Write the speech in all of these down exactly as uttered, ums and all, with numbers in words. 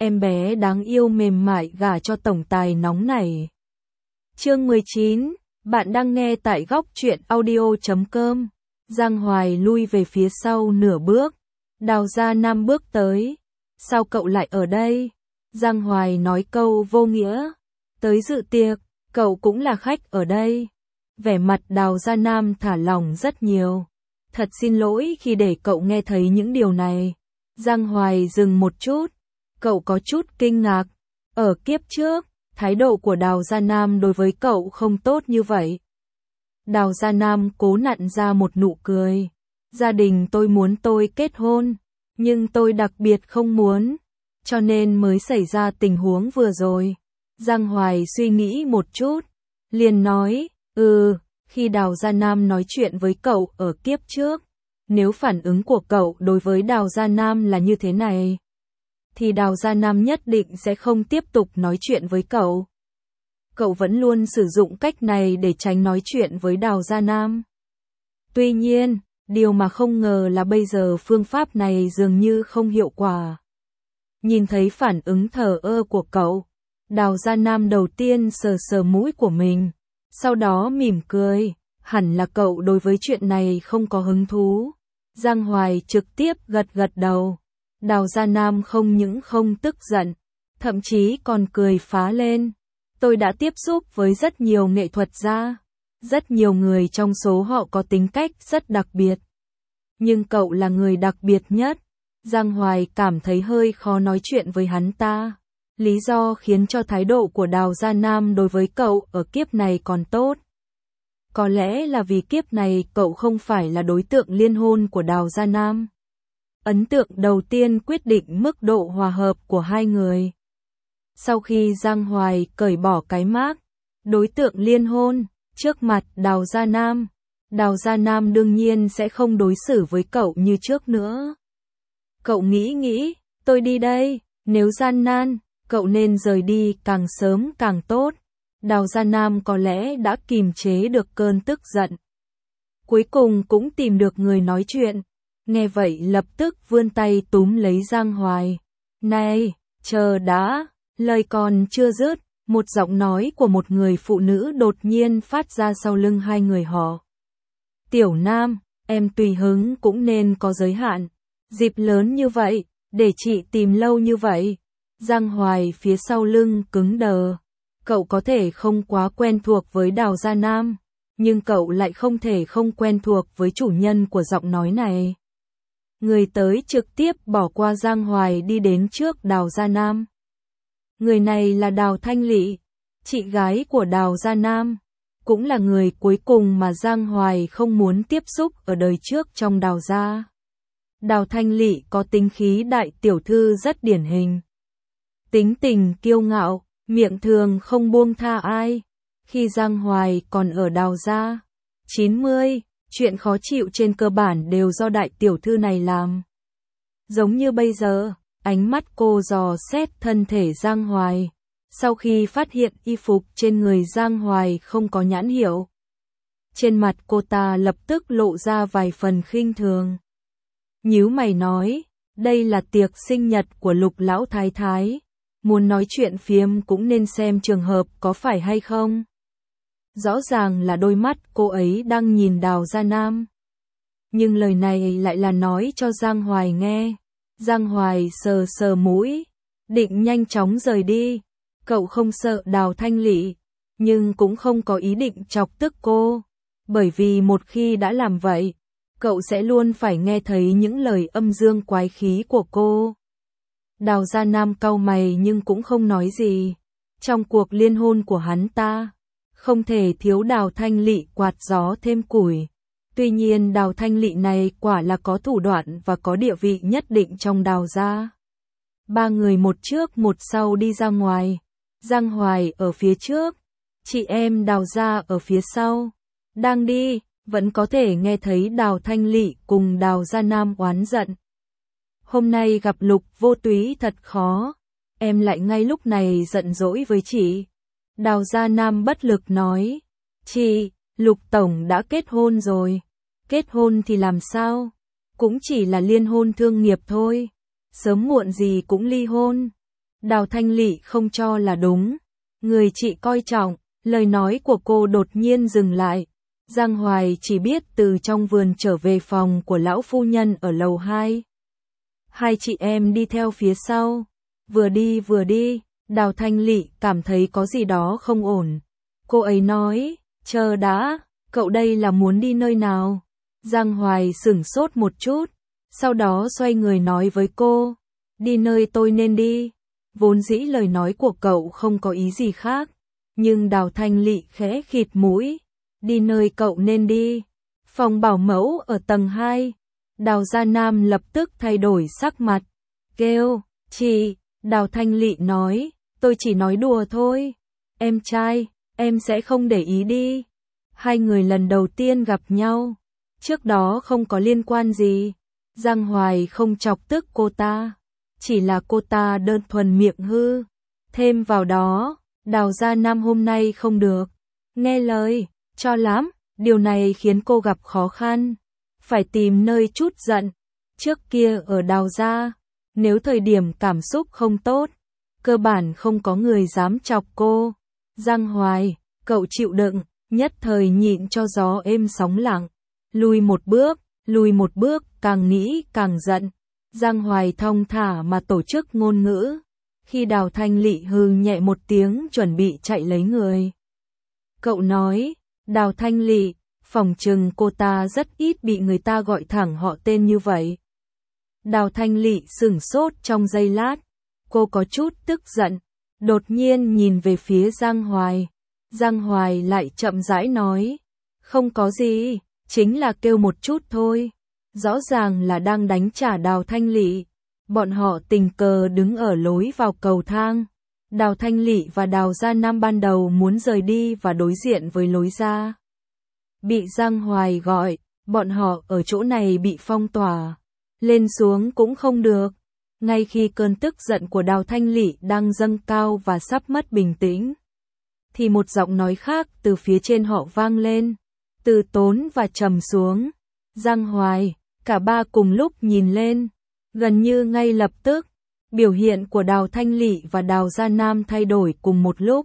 em bé đáng yêu mềm mại gả cho tổng tài nóng này. Chương mười chín, bạn đang nghe tại góc truyện audio chấm com. Giang Hoài lui về phía sau nửa bước, Đào Gia Nam bước tới. Sao cậu lại ở đây? Giang Hoài nói câu vô nghĩa. Tới dự tiệc, cậu cũng là khách ở đây. Vẻ mặt Đào Gia Nam thả lỏng rất nhiều. Thật xin lỗi khi để cậu nghe thấy những điều này. Giang Hoài dừng một chút. Cậu có chút kinh ngạc. Ở kiếp trước, thái độ của Đào Gia Nam đối với cậu không tốt như vậy. Đào Gia Nam cố nặn ra một nụ cười. Gia đình tôi muốn tôi kết hôn, nhưng tôi đặc biệt không muốn, cho nên mới xảy ra tình huống vừa rồi. Giang Hoài suy nghĩ một chút, liền nói, ừ, khi Đào Gia Nam nói chuyện với cậu ở kiếp trước, nếu phản ứng của cậu đối với Đào Gia Nam là như thế này, thì Đào Gia Nam nhất định sẽ không tiếp tục nói chuyện với cậu. Cậu vẫn luôn sử dụng cách này để tránh nói chuyện với Đào Gia Nam. Tuy nhiên, điều mà không ngờ là bây giờ phương pháp này dường như không hiệu quả. Nhìn thấy phản ứng thờ ơ của cậu, Đào Gia Nam đầu tiên sờ sờ mũi của mình, sau đó mỉm cười, hẳn là cậu đối với chuyện này không có hứng thú. Giang Hoài trực tiếp gật gật đầu. Đào Gia Nam không những không tức giận, thậm chí còn cười phá lên. Tôi đã tiếp xúc với rất nhiều nghệ thuật gia, rất nhiều người trong số họ có tính cách rất đặc biệt. Nhưng cậu là người đặc biệt nhất. Giang Hoài cảm thấy hơi khó nói chuyện với hắn ta. Lý do khiến cho thái độ của Đào Gia Nam đối với cậu ở kiếp này còn tốt. Có lẽ là vì kiếp này cậu không phải là đối tượng liên hôn của Đào Gia Nam. Ấn tượng đầu tiên quyết định mức độ hòa hợp của hai người. Sau khi Giang Hoài cởi bỏ cái mác đối tượng liên hôn trước mặt Đào Gia Nam, Đào Gia Nam đương nhiên sẽ không đối xử với cậu như trước nữa. Cậu nghĩ nghĩ, tôi đi đây, nếu gian nan, cậu nên rời đi càng sớm càng tốt. Đào Gia Nam có lẽ đã kìm chế được cơn tức giận. Cuối cùng cũng tìm được người nói chuyện. Nghe vậy lập tức vươn tay túm lấy Giang Hoài. Này, chờ đã, lời còn chưa dứt, một giọng nói của một người phụ nữ đột nhiên phát ra sau lưng hai người họ. Tiểu Nam, em tùy hứng cũng nên có giới hạn. Dịp lớn như vậy, để chị tìm lâu như vậy. Giang Hoài phía sau lưng cứng đờ. Cậu có thể không quá quen thuộc với Đào Gia Nam, nhưng cậu lại không thể không quen thuộc với chủ nhân của giọng nói này. Người tới trực tiếp bỏ qua Giang Hoài đi đến trước Đào Gia Nam. Người này là Đào Thanh Lị, chị gái của Đào Gia Nam, cũng là người cuối cùng mà Giang Hoài không muốn tiếp xúc ở đời trước trong Đào Gia. Đào Thanh Lị có tính khí đại tiểu thư rất điển hình. Tính tình kiêu ngạo, miệng thường không buông tha ai. Khi Giang Hoài còn ở Đào Gia, chín mươi, chuyện khó chịu trên cơ bản đều do đại tiểu thư này làm. Giống như bây giờ, ánh mắt cô dò xét thân thể Giang Hoài. Sau khi phát hiện y phục trên người Giang Hoài không có nhãn hiệu, trên mặt cô ta lập tức lộ ra vài phần khinh thường. Nhíu mày nói, đây là tiệc sinh nhật của Lục lão thái thái, muốn nói chuyện phiếm cũng nên xem trường hợp có phải hay không. Rõ ràng là đôi mắt cô ấy đang nhìn Đào Gia Nam. Nhưng lời này lại là nói cho Giang Hoài nghe. Giang Hoài sờ sờ mũi, định nhanh chóng rời đi. Cậu không sợ Đào Thanh Lị, nhưng cũng không có ý định chọc tức cô. Bởi vì một khi đã làm vậy, cậu sẽ luôn phải nghe thấy những lời âm dương quái khí của cô. Đào Gia Nam cau mày nhưng cũng không nói gì. Trong cuộc liên hôn của hắn ta, không thể thiếu Đào Thanh Lị quạt gió thêm củi. Tuy nhiên Đào Thanh Lị này quả là có thủ đoạn và có địa vị nhất định trong Đào Gia. Ba người một trước một sau đi ra ngoài. Giang Hoài ở phía trước, chị em Đào Gia ở phía sau. Đang đi, vẫn có thể nghe thấy Đào Thanh Lị cùng Đào Gia Nam oán giận. Hôm nay gặp Lục Vô Túy thật khó, em lại ngay lúc này giận dỗi với chị. Đào Gia Nam bất lực nói, chị, Lục Tổng đã kết hôn rồi. Kết hôn thì làm sao? Cũng chỉ là liên hôn thương nghiệp thôi. Sớm muộn gì cũng ly hôn. Đào Thanh Lị không cho là đúng. Người chị coi trọng, lời nói của cô đột nhiên dừng lại. Giang Hoài chỉ biết từ trong vườn trở về phòng của lão phu nhân ở lầu hai. Hai chị em đi theo phía sau. Vừa đi vừa đi, Đào Thanh Lị cảm thấy có gì đó không ổn. Cô ấy nói, chờ đã, cậu đây là muốn đi nơi nào? Giang Hoài sửng sốt một chút, sau đó xoay người nói với cô, đi nơi tôi nên đi. Vốn dĩ lời nói của cậu không có ý gì khác, nhưng Đào Thanh Lị khẽ khịt mũi, đi nơi cậu nên đi. Phòng bảo mẫu ở tầng hai. Đào Gia Nam lập tức thay đổi sắc mặt, kêu, chị. Đào Thanh Lị nói, tôi chỉ nói đùa thôi. Em trai, em sẽ không để ý đi. Hai người lần đầu tiên gặp nhau, trước đó không có liên quan gì. Giang Hoài không chọc tức cô ta, chỉ là cô ta đơn thuần miệng hư. Thêm vào đó, Đào Gia Nam hôm nay không được nghe lời cho lắm, điều này khiến cô gặp khó khăn, phải tìm nơi trút giận. Trước kia ở Đào Gia, nếu thời điểm cảm xúc không tốt, cơ bản không có người dám chọc cô. Giang Hoài, cậu chịu đựng, nhất thời nhịn cho gió êm sóng lặng. Lùi một bước, lùi một bước, càng nghĩ càng giận. Giang Hoài thong thả mà tổ chức ngôn ngữ. Khi Đào Thanh Lị hừ nhẹ một tiếng chuẩn bị chạy lấy người, cậu nói, Đào Thanh Lị, phỏng chừng cô ta rất ít bị người ta gọi thẳng họ tên như vậy. Đào Thanh Lị sửng sốt trong giây lát, cô có chút tức giận, đột nhiên nhìn về phía Giang Hoài. Giang Hoài lại chậm rãi nói, không có gì, chính là kêu một chút thôi. Rõ ràng là đang đánh trả Đào Thanh Lị. Bọn họ tình cờ đứng ở lối vào cầu thang. Đào Thanh Lị và Đào Gia Nam ban đầu muốn rời đi và đối diện với lối ra. Bị Giang Hoài gọi, bọn họ ở chỗ này bị phong tỏa. Lên xuống cũng không được. Ngay khi cơn tức giận của Đào Thanh Lị đang dâng cao và sắp mất bình tĩnh, thì một giọng nói khác từ phía trên họ vang lên, từ tốn và trầm xuống. Giang Hoài, cả ba cùng lúc nhìn lên. Gần như ngay lập tức, biểu hiện của Đào Thanh Lị và Đào Gia Nam thay đổi cùng một lúc.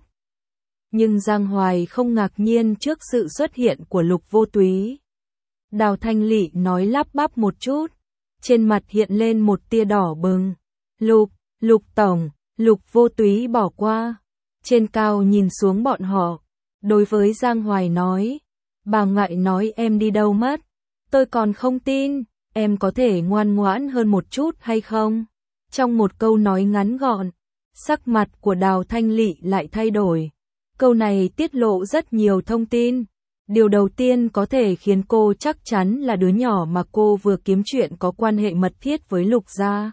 Nhưng Giang Hoài không ngạc nhiên trước sự xuất hiện của Lục Vô Túy. Đào Thanh Lị nói lắp bắp một chút, trên mặt hiện lên một tia đỏ bừng. Lục, Lục Tổng, Lục Vô Túy bỏ qua. Trên cao nhìn xuống bọn họ, đối với Giang Hoài nói, bà ngại nói em đi đâu mất. Tôi còn không tin, em có thể ngoan ngoãn hơn một chút hay không? Trong một câu nói ngắn gọn, sắc mặt của Đào Thanh Lị lại thay đổi. Câu này tiết lộ rất nhiều thông tin. Điều đầu tiên có thể khiến cô chắc chắn là đứa nhỏ mà cô vừa kiếm chuyện có quan hệ mật thiết với Lục gia.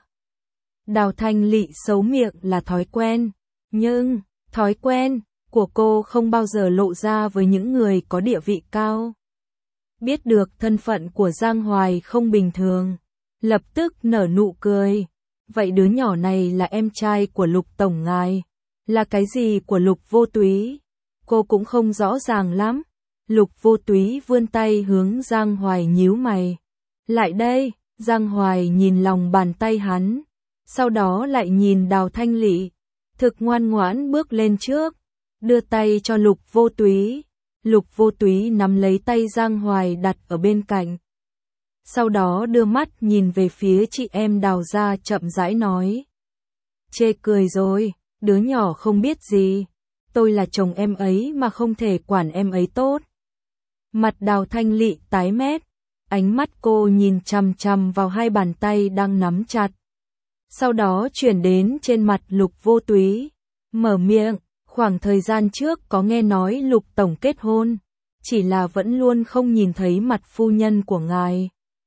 Đào Thanh Lị xấu miệng là thói quen, nhưng thói quen của cô không bao giờ lộ ra với những người có địa vị cao. Biết được thân phận của Giang Hoài không bình thường, lập tức nở nụ cười. Vậy đứa nhỏ này là em trai của Lục Tổng ngài, là cái gì của Lục Vô Túy? Cô cũng không rõ ràng lắm. Lục Vô Túy vươn tay hướng Giang Hoài nhíu mày. Lại đây, Giang Hoài nhìn lòng bàn tay hắn, sau đó lại nhìn Đào Thanh Lị, thực ngoan ngoãn bước lên trước, đưa tay cho Lục Vô Túy. Lục Vô Túy nắm lấy tay Giang Hoài đặt ở bên cạnh. Sau đó đưa mắt nhìn về phía chị em Đào gia chậm rãi nói. Chê cười rồi, đứa nhỏ không biết gì. Tôi là chồng em ấy mà không thể quản em ấy tốt. Mặt Đào Thanh Lị tái mét, ánh mắt cô nhìn chằm chằm vào hai bàn tay đang nắm chặt. Sau đó chuyển đến trên mặt Lục Vô Túy, mở miệng. Khoảng thời gian trước có nghe nói Lục Tổng kết hôn, chỉ là vẫn luôn không nhìn thấy mặt phu nhân của ngài.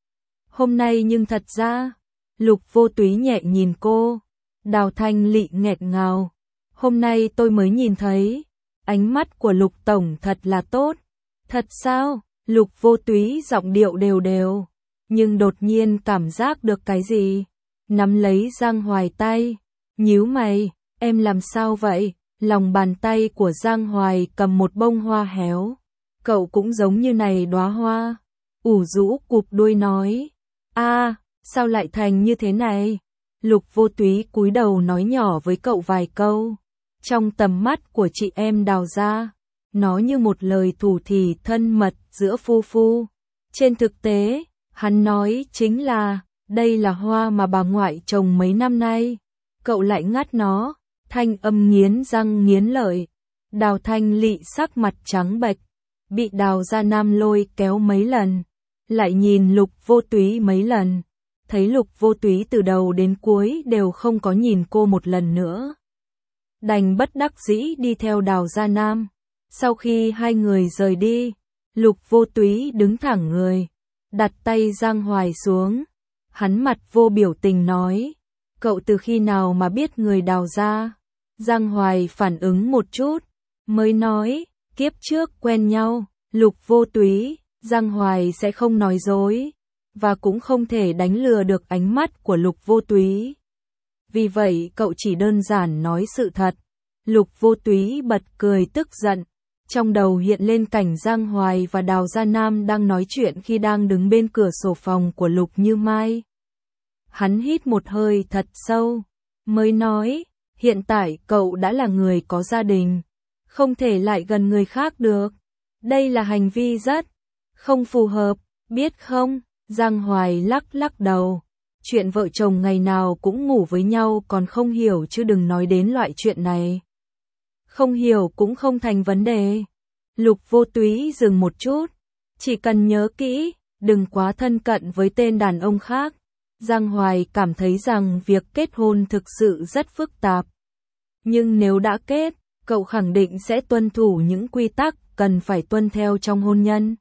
Hôm nay nhưng thật ra, Lục Vô Túy nhẹ nhìn cô. Đào Thanh Lị nghẹt ngào. Hôm nay tôi mới nhìn thấy, ánh mắt của Lục Tổng thật là tốt. Thật sao? Lục Vô Túy giọng điệu đều đều, nhưng đột nhiên cảm giác được cái gì. Nắm lấy Giang Hoài tay, nhíu mày, em làm sao vậy? Lòng bàn tay của Giang Hoài cầm một bông hoa héo. Cậu cũng giống như này đóa hoa. Ủ rũ cụp đuôi nói. A, à, sao lại thành như thế này? Lục Vô Túy cúi đầu nói nhỏ với cậu vài câu. Trong tầm mắt của chị em Đào gia, nó như một lời thủ thỉ thân mật giữa phu phu. Trên thực tế, hắn nói chính là, đây là hoa mà bà ngoại trồng mấy năm nay. Cậu lại ngắt nó, thanh âm nghiến răng nghiến lợi. Đào Thanh Lị sắc mặt trắng bệch, bị Đào Gia Nam lôi kéo mấy lần, lại nhìn Lục Vô Túy mấy lần, thấy Lục Vô Túy từ đầu đến cuối đều không có nhìn cô một lần nữa. Đành bất đắc dĩ đi theo Đào Gia Nam. Sau khi hai người rời đi, Lục Vô Túy đứng thẳng người, đặt tay Giang Hoài xuống. Hắn mặt vô biểu tình nói, cậu từ khi nào mà biết người Đào gia? Giang Hoài phản ứng một chút, mới nói, kiếp trước quen nhau. Lục Vô Túy, Giang Hoài sẽ không nói dối, và cũng không thể đánh lừa được ánh mắt của Lục Vô Túy. Vì vậy cậu chỉ đơn giản nói sự thật. Lục Vô Túy bật cười tức giận, trong đầu hiện lên cảnh Giang Hoài và Đào Gia Nam đang nói chuyện khi đang đứng bên cửa sổ phòng của Lục Như Mai. Hắn hít một hơi thật sâu, mới nói, hiện tại cậu đã là người có gia đình, không thể lại gần người khác được. Đây là hành vi rất không phù hợp, biết không? Giang Hoài lắc lắc đầu. Chuyện vợ chồng ngày nào cũng ngủ với nhau còn không hiểu chứ đừng nói đến loại chuyện này. Không hiểu cũng không thành vấn đề. Lục Vô Túy dừng một chút. Chỉ cần nhớ kỹ, đừng quá thân cận với tên đàn ông khác. Giang Hoài cảm thấy rằng việc kết hôn thực sự rất phức tạp. Nhưng nếu đã kết, cậu khẳng định sẽ tuân thủ những quy tắc cần phải tuân theo trong hôn nhân.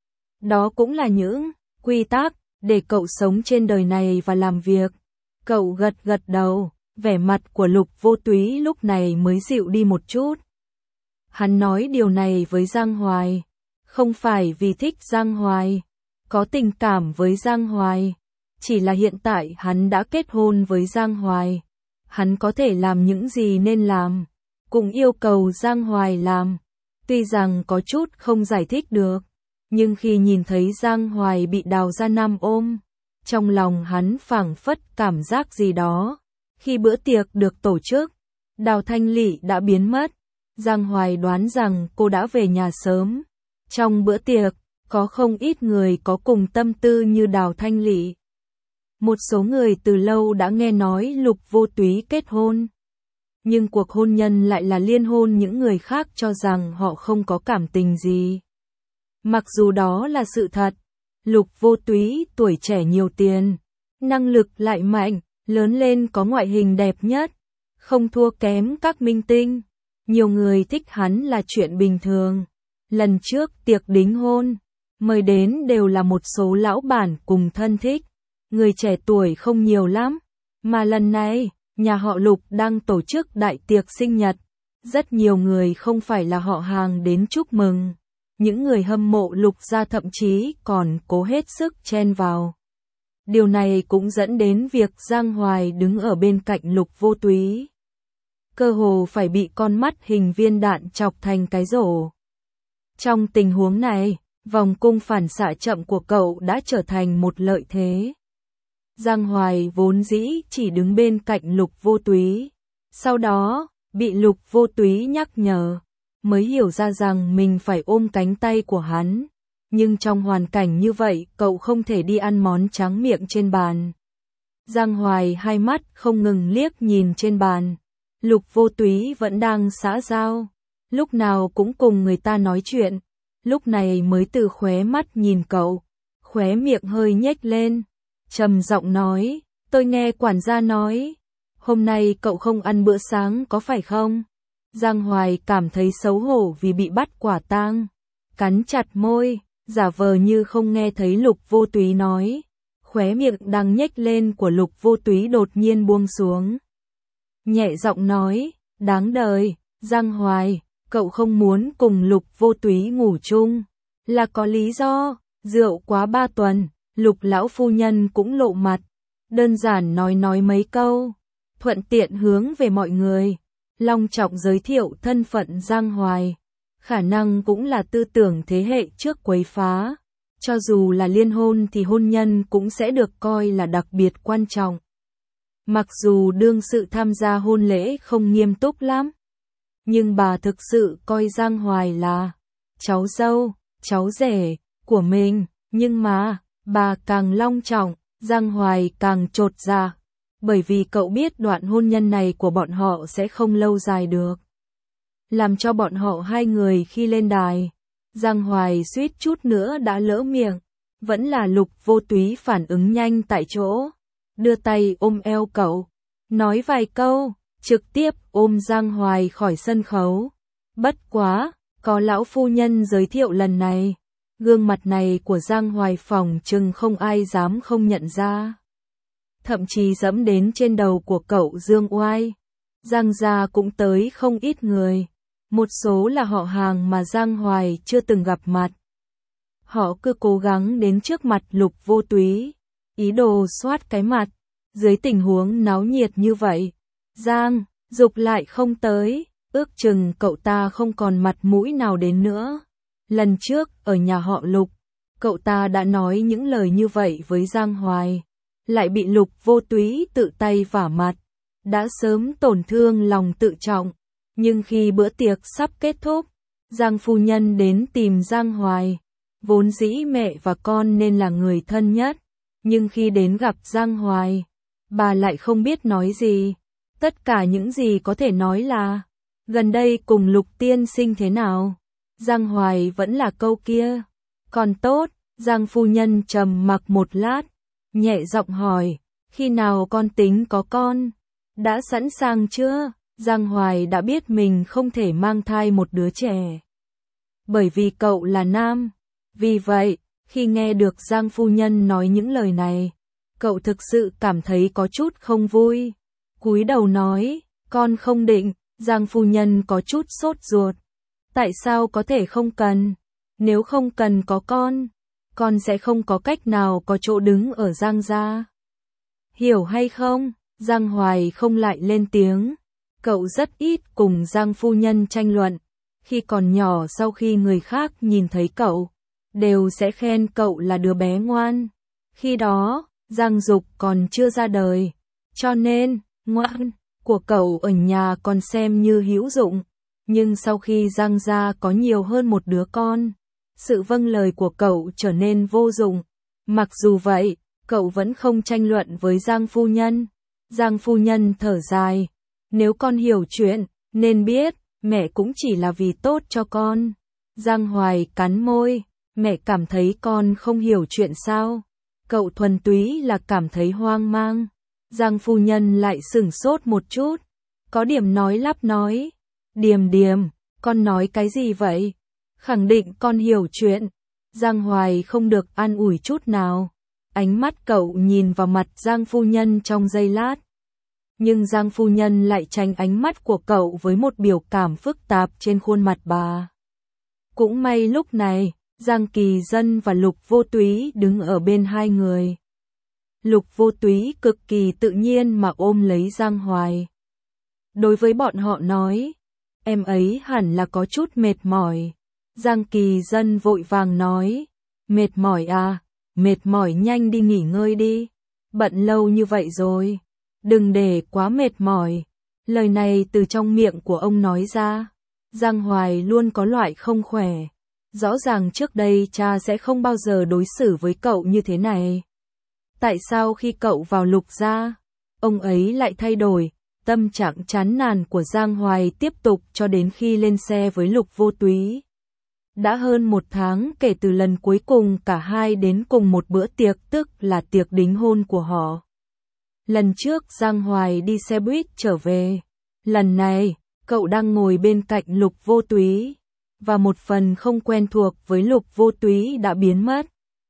Đó cũng là những quy tắc để cậu sống trên đời này và làm việc. Cậu gật gật đầu, vẻ mặt của Lục Vô Túy lúc này mới dịu đi một chút. Hắn nói điều này với Giang Hoài, không phải vì thích Giang Hoài, có tình cảm với Giang Hoài, chỉ là hiện tại hắn đã kết hôn với Giang Hoài. Hắn có thể làm những gì nên làm, cũng yêu cầu Giang Hoài làm. Tuy rằng có chút không giải thích được, nhưng khi nhìn thấy Giang Hoài bị Đào Gia Nam ôm, trong lòng hắn phảng phất cảm giác gì đó. Khi bữa tiệc được tổ chức, Đào Thanh Lị đã biến mất. Giang Hoài đoán rằng cô đã về nhà sớm. Trong bữa tiệc, có không ít người có cùng tâm tư như Đào Thanh Lị. Một số người từ lâu đã nghe nói Lục Vô Túy kết hôn. Nhưng cuộc hôn nhân lại là liên hôn, những người khác cho rằng họ không có cảm tình gì. Mặc dù đó là sự thật, Lục Vô Túy tuổi trẻ nhiều tiền, năng lực lại mạnh, lớn lên có ngoại hình đẹp nhất, không thua kém các minh tinh. Nhiều người thích hắn là chuyện bình thường. Lần trước tiệc đính hôn, mời đến đều là một số lão bản cùng thân thích. Người trẻ tuổi không nhiều lắm, mà lần này, nhà họ Lục đang tổ chức đại tiệc sinh nhật. Rất nhiều người không phải là họ hàng đến chúc mừng. Những người hâm mộ Lục gia thậm chí còn cố hết sức chen vào. Điều này cũng dẫn đến việc Giang Hoài đứng ở bên cạnh Lục Vô Túy. Cơ hồ phải bị con mắt hình viên đạn chọc thành cái rổ. Trong tình huống này, vòng cung phản xạ chậm của cậu đã trở thành một lợi thế. Giang Hoài vốn dĩ chỉ đứng bên cạnh Lục Vô Túy. Sau đó, bị Lục Vô Túy nhắc nhở, mới hiểu ra rằng mình phải ôm cánh tay của hắn. Nhưng trong hoàn cảnh như vậy, cậu không thể đi ăn món tráng miệng trên bàn. Giang Hoài hai mắt không ngừng liếc nhìn trên bàn. Lục Vô Túy vẫn đang xã giao, lúc nào cũng cùng người ta nói chuyện. Lúc này mới từ khóe mắt nhìn cậu, khóe miệng hơi nhếch lên, trầm giọng nói, tôi nghe quản gia nói, hôm nay cậu không ăn bữa sáng có phải không? Giang Hoài cảm thấy xấu hổ vì bị bắt quả tang, cắn chặt môi, giả vờ như không nghe thấy Lục Vô Túy nói. Khóe miệng đang nhếch lên của Lục Vô Túy đột nhiên buông xuống. Nhẹ giọng nói, đáng đời, Giang Hoài, cậu không muốn cùng Lục Vô Túy ngủ chung, là có lý do, rượu quá ba tuần. Lục lão phu nhân cũng lộ mặt, đơn giản nói nói mấy câu, thuận tiện hướng về mọi người, long trọng giới thiệu thân phận Giang Hoài. Khả năng cũng là tư tưởng thế hệ trước quấy phá, cho dù là liên hôn thì hôn nhân cũng sẽ được coi là đặc biệt quan trọng. Mặc dù đương sự tham gia hôn lễ không nghiêm túc lắm, nhưng bà thực sự coi Giang Hoài là cháu dâu, cháu rể của mình, nhưng mà bà càng long trọng, Giang Hoài càng chột dạ, bởi vì cậu biết đoạn hôn nhân này của bọn họ sẽ không lâu dài được. Làm cho bọn họ hai người khi lên đài, Giang Hoài suýt chút nữa đã lỡ miệng, vẫn là Lục Vô Túy phản ứng nhanh tại chỗ, đưa tay ôm eo cậu, nói vài câu, trực tiếp ôm Giang Hoài khỏi sân khấu. Bất quá, có lão phu nhân giới thiệu lần này, gương mặt này của Giang Hoài phỏng chừng không ai dám không nhận ra. Thậm chí dẫm đến trên đầu của cậu Dương Oai. Giang gia cũng tới không ít người, một số là họ hàng mà Giang Hoài chưa từng gặp mặt. Họ cứ cố gắng đến trước mặt Lục Vô Túy, ý đồ soát cái mặt. Dưới tình huống náo nhiệt như vậy, Giang Dục lại không tới, ước chừng cậu ta không còn mặt mũi nào đến nữa. Lần trước, ở nhà họ Lục, cậu ta đã nói những lời như vậy với Giang Hoài, lại bị Lục Vô Túy tự tay vả mặt, đã sớm tổn thương lòng tự trọng. Nhưng khi bữa tiệc sắp kết thúc, Giang phu nhân đến tìm Giang Hoài, vốn dĩ mẹ và con nên là người thân nhất, nhưng khi đến gặp Giang Hoài, bà lại không biết nói gì. Tất cả những gì có thể nói là, gần đây cùng Lục tiên sinh thế nào? Giang Hoài vẫn là câu kia. Còn tốt, Giang phu nhân trầm mặc một lát, nhẹ giọng hỏi, khi nào con tính có con? Đã sẵn sàng chưa? Giang Hoài đã biết mình không thể mang thai một đứa trẻ, bởi vì cậu là nam. Vì vậy, khi nghe được Giang phu nhân nói những lời này, cậu thực sự cảm thấy có chút không vui. Cúi đầu nói, con không định. Giang phu nhân có chút sốt ruột. Tại sao có thể không cần? Nếu không cần có con, con sẽ không có cách nào có chỗ đứng ở Giang gia. Hiểu hay không? Giang Hoài không lại lên tiếng. Cậu rất ít cùng Giang phu nhân tranh luận. Khi còn nhỏ, sau khi người khác nhìn thấy cậu, đều sẽ khen cậu là đứa bé ngoan. Khi đó, Giang Dục còn chưa ra đời, cho nên ngoan của cậu ở nhà còn xem như hữu dụng. Nhưng sau khi Giang gia có nhiều hơn một đứa con, sự vâng lời của cậu trở nên vô dụng. Mặc dù vậy, cậu vẫn không tranh luận với Giang phu nhân. Giang phu nhân thở dài, nếu con hiểu chuyện, nên biết, mẹ cũng chỉ là vì tốt cho con. Giang Hoài cắn môi, mẹ cảm thấy con không hiểu chuyện sao? Cậu thuần túy là cảm thấy hoang mang. Giang phu nhân lại sửng sốt một chút, có điểm nói lắp nói, Điềm Điềm, con nói cái gì vậy? Khẳng định con hiểu chuyện. Giang Hoài không được an ủi chút nào. Ánh mắt cậu nhìn vào mặt Giang phu nhân trong giây lát. Nhưng Giang phu nhân lại tránh ánh mắt của cậu với một biểu cảm phức tạp trên khuôn mặt bà. Cũng may lúc này, Giang Kỳ Dân và Lục Vô Túy đứng ở bên hai người. Lục Vô Túy cực kỳ tự nhiên mà ôm lấy Giang Hoài. Đối với bọn họ nói, em ấy hẳn là có chút mệt mỏi. Giang Kỳ Dân vội vàng nói, mệt mỏi à, mệt mỏi nhanh đi nghỉ ngơi đi. Bận lâu như vậy rồi, đừng để quá mệt mỏi. Lời này từ trong miệng của ông nói ra. Giang Hoài luôn có loại không khỏe. Rõ ràng trước đây cha sẽ không bao giờ đối xử với cậu như thế này. Tại sao khi cậu vào Lục gia, ông ấy lại thay đổi? Tâm trạng chán nản của Giang Hoài tiếp tục cho đến khi lên xe với Lục Vô Túy. Đã hơn một tháng kể từ lần cuối cùng cả hai đến cùng một bữa tiệc, tức là tiệc đính hôn của họ. Lần trước Giang Hoài đi xe buýt trở về. Lần này, cậu đang ngồi bên cạnh Lục Vô Túy, và một phần không quen thuộc với Lục Vô Túy đã biến mất.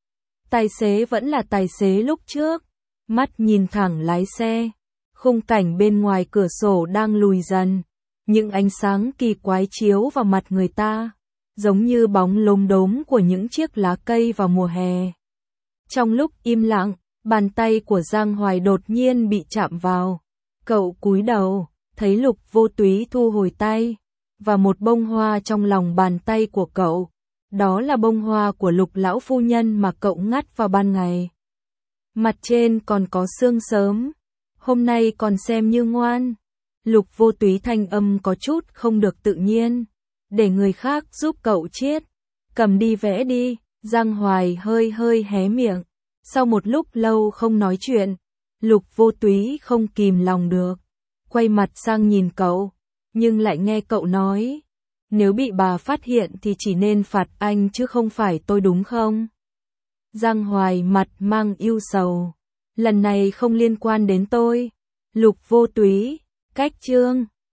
Tài xế vẫn là tài xế lúc trước, mắt nhìn thẳng lái xe. Khung cảnh bên ngoài cửa sổ đang lùi dần, những ánh sáng kỳ quái chiếu vào mặt người ta, giống như bóng lốm đốm của những chiếc lá cây vào mùa hè. Trong lúc im lặng, bàn tay của Giang Hoài đột nhiên bị chạm vào. Cậu cúi đầu, thấy Lục Vô Túy thu hồi tay, và một bông hoa trong lòng bàn tay của cậu. Đó là bông hoa của Lục lão phu nhân mà cậu ngắt vào ban ngày. Mặt trên còn có sương sớm. Hôm nay còn xem như ngoan. Lục Vô Túy thanh âm có chút không được tự nhiên. Để người khác giúp cậu chiết. Cầm đi vẽ đi. Giang Hoài hơi hơi hé miệng. Sau một lúc lâu không nói chuyện, Lục Vô Túy không kìm lòng được. Quay mặt sang nhìn cậu, nhưng lại nghe cậu nói. Nếu bị bà phát hiện thì chỉ nên phạt anh chứ không phải tôi đúng không? Giang Hoài mặt mang ưu sầu. Lần này không liên quan đến tôi. Lục Vô Túy, cách chương.